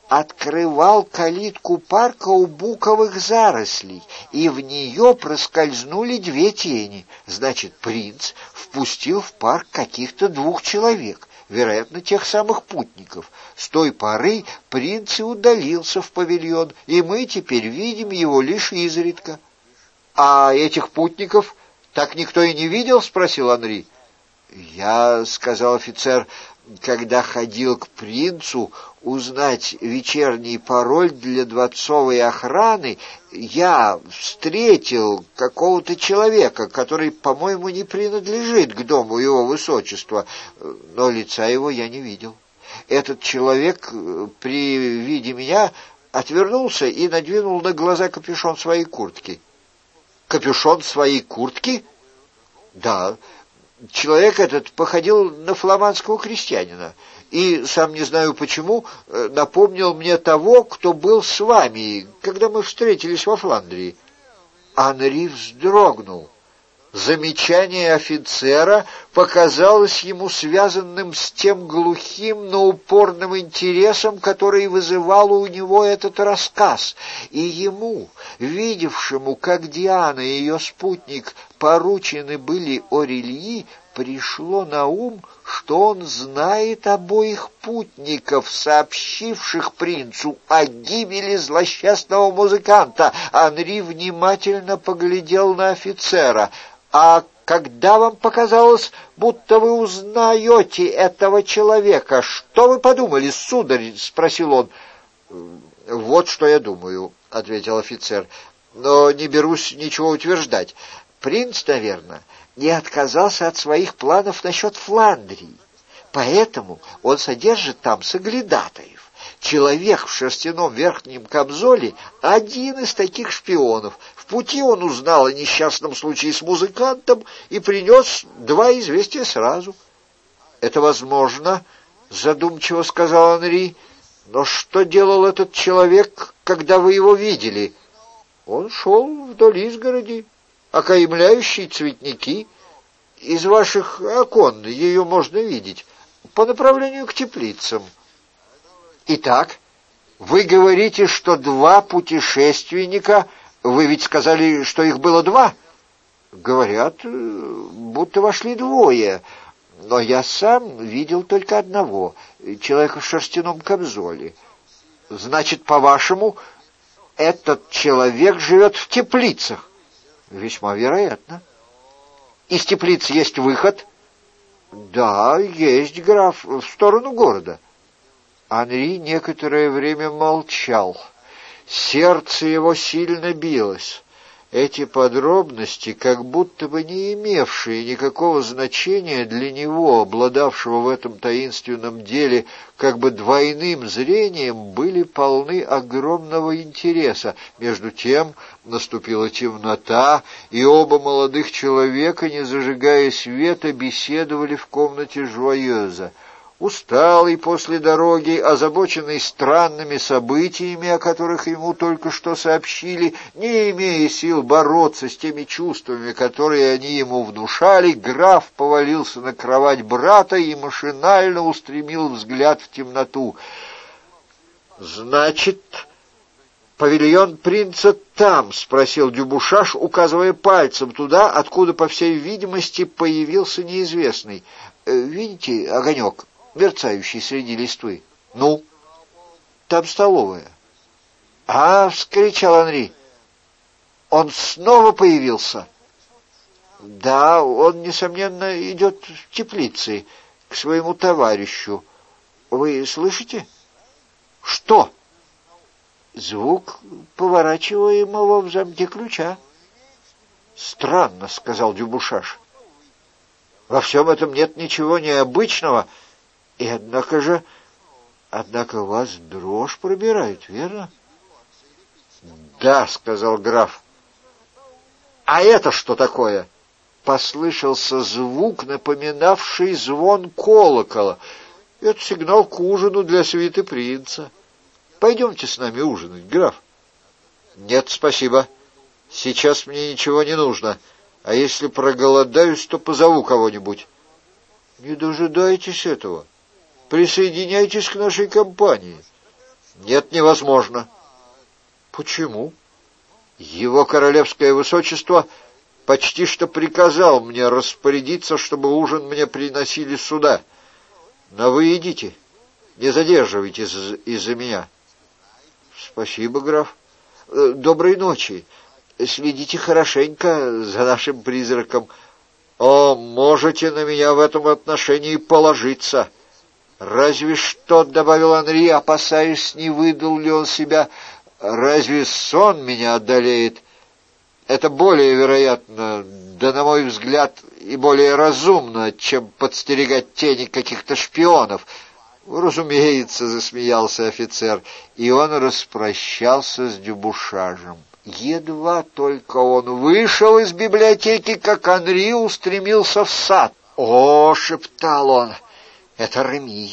открывал калитку парка у буковых зарослей, и в нее проскользнули две тени. Значит, принц впустил в парк каких-то двух человек, вероятно, тех самых путников. С той поры принц и удалился в павильон, и мы теперь видим его лишь изредка. — А этих путников так никто и не видел? — спросил Анри. — Я, — сказал офицер, — когда ходил к принцу узнать вечерний пароль для дворцовой охраны, я встретил какого-то человека, который, по-моему, не принадлежит к дому его высочества, но лица его я не видел. Этот человек при виде меня отвернулся и надвинул на глаза капюшон своей куртки. Капюшон своей куртки? Да. Человек этот походил на фламандского крестьянина, и, сам не знаю почему, напомнил мне того, кто был с вами, когда мы встретились во Фландрии. Анри вздрогнул. Замечание офицера показалось ему связанным с тем глухим, но упорным интересом, который вызывал у него этот рассказ, и ему, видевшему, как Диана и ее спутник поручены были Орельи, пришло на ум, что он знает обоих путников, сообщивших принцу о гибели злосчастного музыканта. Анри внимательно поглядел на офицера. «А когда вам показалось, будто вы узнаете этого человека, что вы подумали, сударь?» — спросил он. «Вот что я думаю», — ответил офицер, — «но не берусь ничего утверждать. Принц, наверное, не отказался от своих планов насчет Фландрии, поэтому он содержит там соглядатаев. Человек в шерстяном верхнем камзоле — один из таких шпионов. В пути он узнал о несчастном случае с музыкантом и принес два известия сразу». «Это возможно», — задумчиво сказал Анри, — «но что делал этот человек, когда вы его видели?» «Он шел вдоль изгороди, окаймляющий цветники. Из ваших окон ее можно видеть, по направлению к теплицам». «Итак, вы говорите, что два путешественника, вы ведь сказали, что их было два?» «Говорят, будто вошли двое, но я сам видел только одного, человека в шерстяном камзоле». «Значит, по-вашему, этот человек живет в теплицах?» «Весьма вероятно». «Из теплиц есть выход?» «Да, есть, граф, в сторону города». Анри некоторое время молчал. Сердце его сильно билось. Эти подробности, как будто бы не имевшие никакого значения для него, обладавшего в этом таинственном деле как бы двойным зрением, были полны огромного интереса. Между тем наступила темнота, и оба молодых человека, не зажигая света, беседовали в комнате Жуайоза. Усталый после дороги, озабоченный странными событиями, о которых ему только что сообщили, не имея сил бороться с теми чувствами, которые они ему внушали, граф повалился на кровать брата и машинально устремил взгляд в темноту. «Значит, павильон принца там?» — спросил Дюбушаш, указывая пальцем туда, откуда, по всей видимости, появился неизвестный. «Видите огонек, мерцающий среди листвы?» «Ну?» «Там столовая». «А!» — вскричал Анри. «Он снова появился?» «Да, он, несомненно, идет в теплицы к своему товарищу. Вы слышите?» «Что?» «Звук поворачиваемого в замке ключа». «Странно», — сказал Дюбушаш. «Во всем этом нет ничего необычного, и однако же... Однако вас дрожь пробирает, верно?» «Да», — сказал граф. «А это что такое?» Послышался звук, напоминавший звон колокола. «Это сигнал к ужину для свиты принца. Пойдемте с нами ужинать, граф». «Нет, спасибо. Сейчас мне ничего не нужно. А если проголодаюсь, то позову кого-нибудь». «Не дожидайтесь этого. Присоединяйтесь к нашей компании». Нет, невозможно. Почему? Его королевское высочество почти что приказал мне распорядиться, чтобы ужин мне приносили сюда. Но вы идите, не задерживайтесь из-за меня. Спасибо, граф. Доброй ночи. Следите хорошенько за нашим призраком. О, можете на меня в этом отношении положиться. Разве что, — добавил Анри, опасаясь, не выдал ли он себя, — разве сон меня одолеет? Это более вероятно, да, на мой взгляд, и более разумно, чем подстерегать тени каких-то шпионов. Разумеется, — засмеялся офицер, и он распрощался с Дюбушажем. Едва только он вышел из библиотеки, как Анри устремился в сад. «О, — шептал он, — это Реми!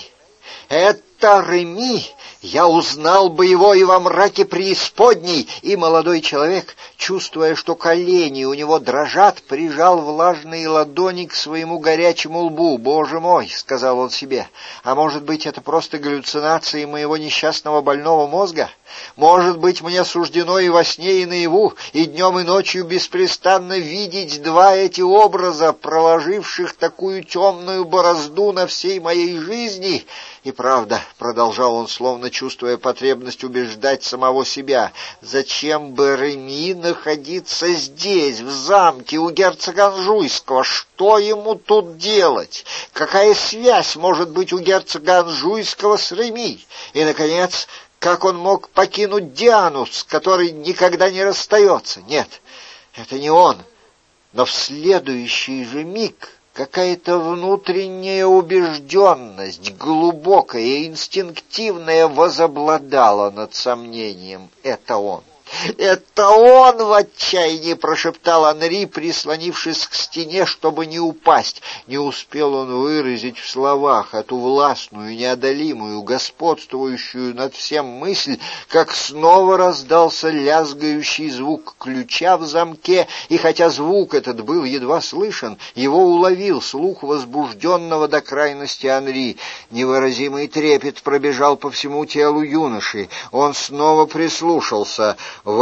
Это Реми! Я узнал бы его и во мраке преисподней!» И молодой человек, чувствуя, что колени у него дрожат, прижал влажные ладони к своему горячему лбу. «Боже мой!» — сказал он себе. «А может быть, это просто галлюцинации моего несчастного больного мозга? Может быть, мне суждено и во сне, и наяву, и днем, и ночью беспрестанно видеть два эти образа, проложивших такую темную борозду на всей моей жизни?» И правда, — продолжал он, словно чувствуя потребность убеждать самого себя, — зачем бы Реми находиться здесь, в замке у герцога Анжуйского? Что ему тут делать? Какая связь может быть у герцога Анжуйского с Реми? И, наконец, как он мог покинуть Диану, с которой никогда не расстается? Нет, это не он. Но в следующий же миг какая-то внутренняя убежденность, глубокая и инстинктивная, возобладала над сомнением. Это он. «Это он!» — в отчаянии прошептал Анри, прислонившись к стене, чтобы не упасть. Не успел он выразить в словах эту властную, неодолимую, господствующую над всем мысль, как снова раздался лязгающий звук ключа в замке, и хотя звук этот был едва слышен, его уловил слух возбужденного до крайности Анри. Невыразимый трепет пробежал по всему телу юноши. Он снова прислушался.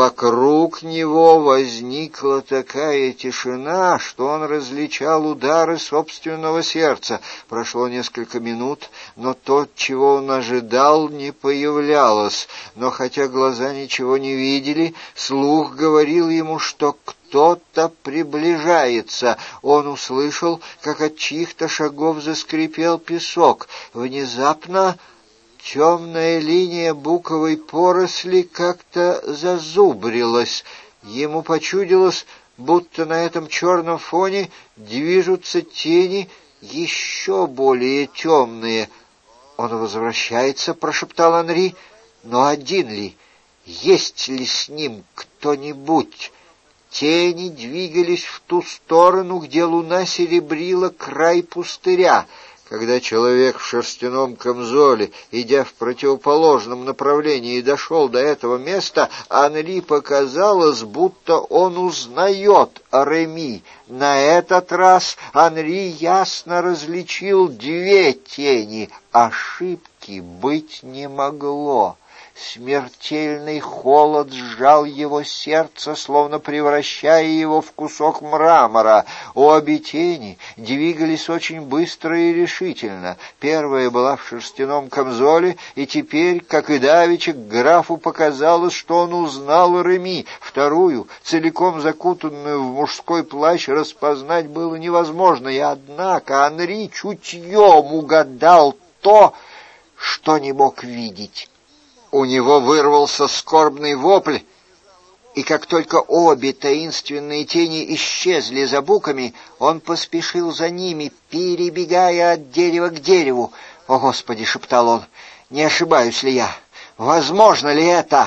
Вокруг него возникла такая тишина, что он различал удары собственного сердца. Прошло несколько минут, но то, чего он ожидал, не появлялось. Но хотя глаза ничего не видели, слух говорил ему, что кто-то приближается. Он услышал, как от чьих-то шагов заскрипел песок. Внезапно темная линия буковой поросли как-то зазубрилась. Ему почудилось, будто на этом черном фоне движутся тени еще более темные. «Он возвращается», — прошептал Анри, — «но один ли? Есть ли с ним кто-нибудь?» Тени двигались в ту сторону, где луна серебрила край пустыря. Когда человек в шерстяном камзоле, идя в противоположном направлении, дошел до этого места, Анри показалось, будто он узнает Реми. На этот раз Анри ясно различил две тени. Ошибки быть не могло. Смертельный холод сжал его сердце, словно превращая его в кусок мрамора. Обе тени двигались очень быстро и решительно. Первая была в шерстяном камзоле, и теперь, как и давеча, графу показалось, что он узнал Реми. Вторую, целиком закутанную в мужской плащ, распознать было невозможно, и однако Анри чутьем угадал то, что не мог видеть. У него вырвался скорбный вопль, и как только обе таинственные тени исчезли за буками, он поспешил за ними, перебегая от дерева к дереву. «О, Господи!» — шептал он. «Не ошибаюсь ли я? Возможно ли это?»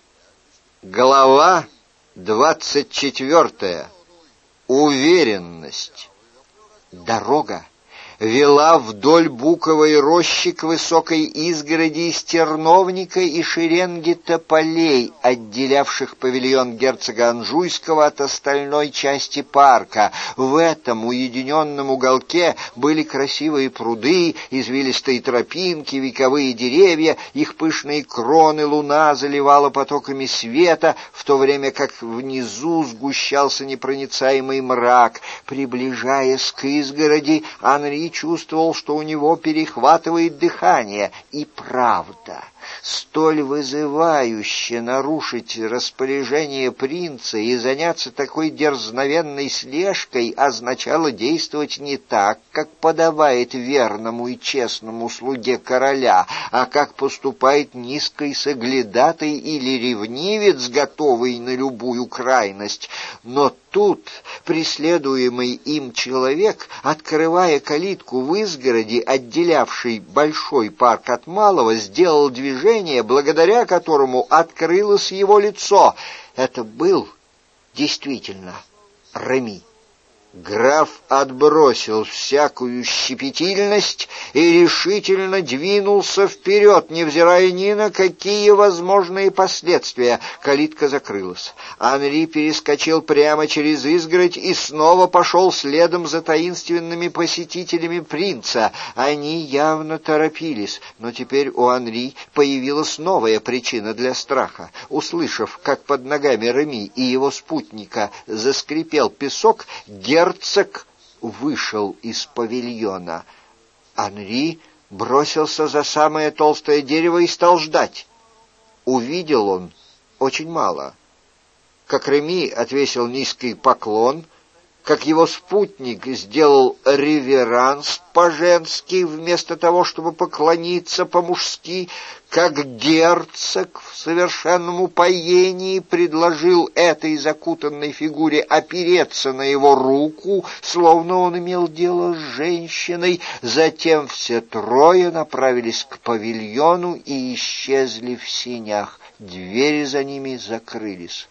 Глава двадцать четвертая. Уверенность. Дорога вела вдоль буковой рощи к высокой изгороди из терновника и шеренги тополей, отделявших павильон герцога Анжуйского от остальной части парка. В этом уединенном уголке были красивые пруды, извилистые тропинки, вековые деревья, их пышные кроны луна заливала потоками света, в то время как внизу сгущался непроницаемый мрак. Приближаясь к изгороди, Анри чувствовал, что у него перехватывает дыхание. И правда, столь вызывающе нарушить распоряжение принца и заняться такой дерзновенной слежкой означало действовать не так, как подобает верному и честному слуге короля, а как поступает низкий соглядатый или ревнивец, готовый на любую крайность. Но тут преследуемый им человек, открывая калитку в изгороди, отделявшей большой парк от малого, сделал движение, благодаря которому открылось его лицо. Это был действительно Реми. Граф отбросил всякую щепетильность и решительно двинулся вперед, невзирая ни на какие возможные последствия. Калитка закрылась. Анри перескочил прямо через изгородь и снова пошел следом за таинственными посетителями принца. Они явно торопились, но теперь у Анри появилась новая причина для страха. Услышав, как под ногами Реми и его спутника заскрипел песок, герцог вышел из павильона. Анри бросился за самое толстое дерево и стал ждать. Увидел он очень мало. Как Реми отвесил низкий поклон, как его спутник сделал реверанс по-женски вместо того, чтобы поклониться по-мужски, как герцог в совершенном упоении предложил этой закутанной фигуре опереться на его руку, словно он имел дело с женщиной. Затем все трое направились к павильону и исчезли в сенях. Двери за ними закрылись.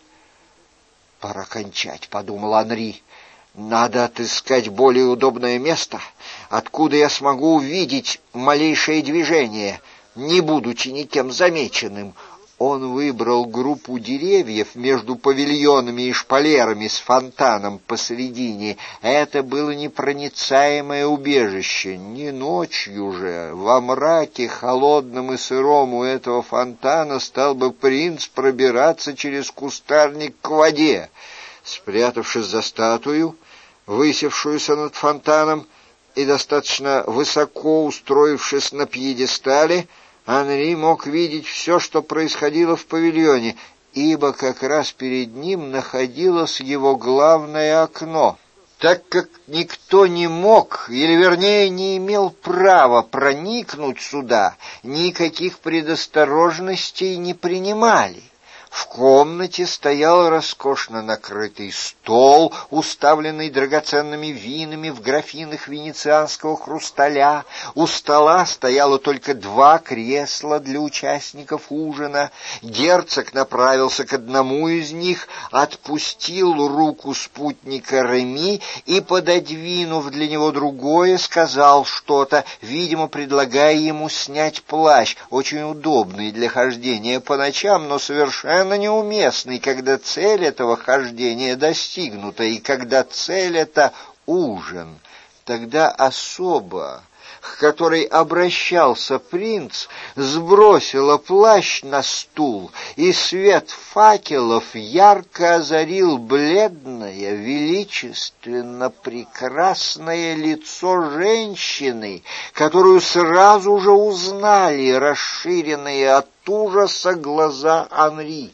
«Пора кончать», — подумал Анри. «Надо отыскать более удобное место, откуда я смогу увидеть малейшее движение, не будучи никем замеченным». Он выбрал группу деревьев между павильонами и шпалерами с фонтаном посредине. Это было непроницаемое убежище. Не ночью же, во мраке холодном и сыром у этого фонтана стал бы принц пробираться через кустарник к воде. Спрятавшись за статую, высевшуюся над фонтаном, и достаточно высоко устроившись на пьедестале, Анри мог видеть все, что происходило в павильоне, ибо как раз перед ним находилось его главное окно. Так как никто не мог, или вернее не имел права проникнуть сюда, никаких предосторожностей не принимали. В комнате стоял роскошно накрытый стол, уставленный драгоценными винами в графинах венецианского хрусталя. У стола стояло только два кресла для участников ужина. Герцог направился к одному из них, отпустил руку спутника Реми и, пододвинув для него другое, сказал что-то, видимо, предлагая ему снять плащ, очень удобный для хождения по ночам, но совершенно неуместный, когда цель этого хождения достигнута, и когда цель — это ужин. Тогда особа, к которой обращался принц, сбросила плащ на стул, и свет факелов ярко озарил бледное, величественно прекрасное лицо женщины, которую сразу же узнали расширенные от ужаса глаза Анри.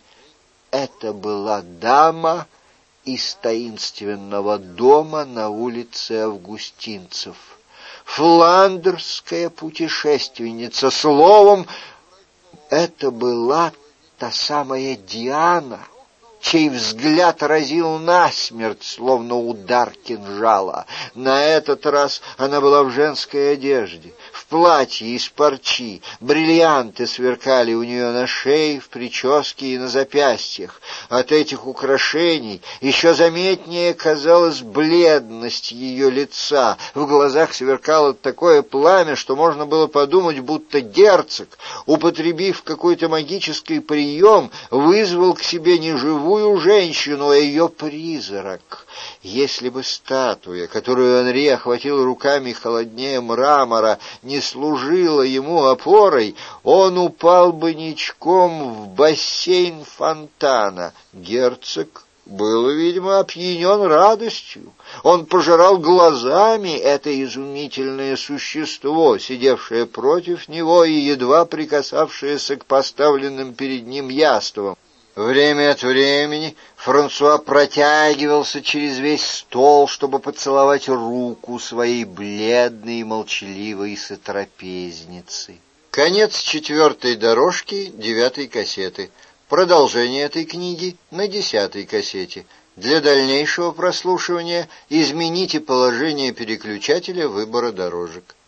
Это была дама из таинственного дома на улице Августинцев. Фландерская путешественница. Словом, это была та самая Диана, чей взгляд разил насмерть, словно удар кинжала. На этот раз она была в женской одежде, в платье из парчи, бриллианты сверкали у нее на шее, в прическе и на запястьях. От этих украшений еще заметнее казалась бледность ее лица, в глазах сверкало такое пламя, что можно было подумать, будто герцог, употребив какой-то магический прием, вызвал к себе не живую женщину, а ее призрак. Если бы статуя, которую Анри охватил руками холоднее мрамора, не служила ему опорой, он упал бы ничком в бассейн фонтана. Герцог был, видимо, опьянен радостью. Он пожирал глазами это изумительное существо, сидевшее против него и едва прикасавшееся к поставленным перед ним яствам. Время от времени Франсуа протягивался через весь стол, чтобы поцеловать руку своей бледной и молчаливой сотрапезницы. Конец четвертой дорожки девятой кассеты. Продолжение этой книги на десятой кассете. Для дальнейшего прослушивания измените положение переключателя выбора дорожек.